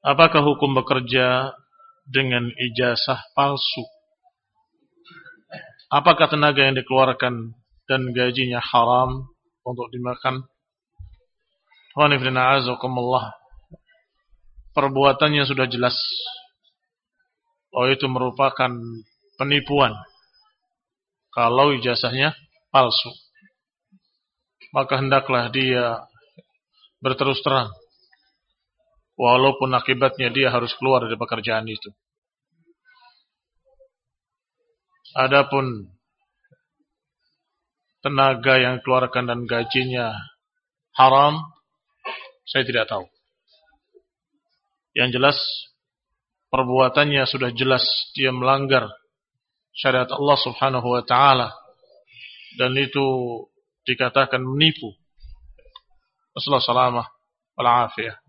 Apakah hukum bekerja dengan ijazah palsu? Apakah tenaga yang dikeluarkan dan gajinya haram untuk dimakan? Perbuatannya sudah jelas bahwa itu merupakan penipuan. Kalau ijazahnya palsu, maka hendaklah dia berterus terang, walaupun akibatnya dia harus keluar dari pekerjaan itu. Adapun tenaga yang keluarkan dan gajinya haram, saya tidak tahu. Yang jelas perbuatannya sudah jelas dia melanggar syariat Allah Subhanahu wa taala, dan itu dikatakan menipu. Wassallallahu alaihi wasallam wal afiyah.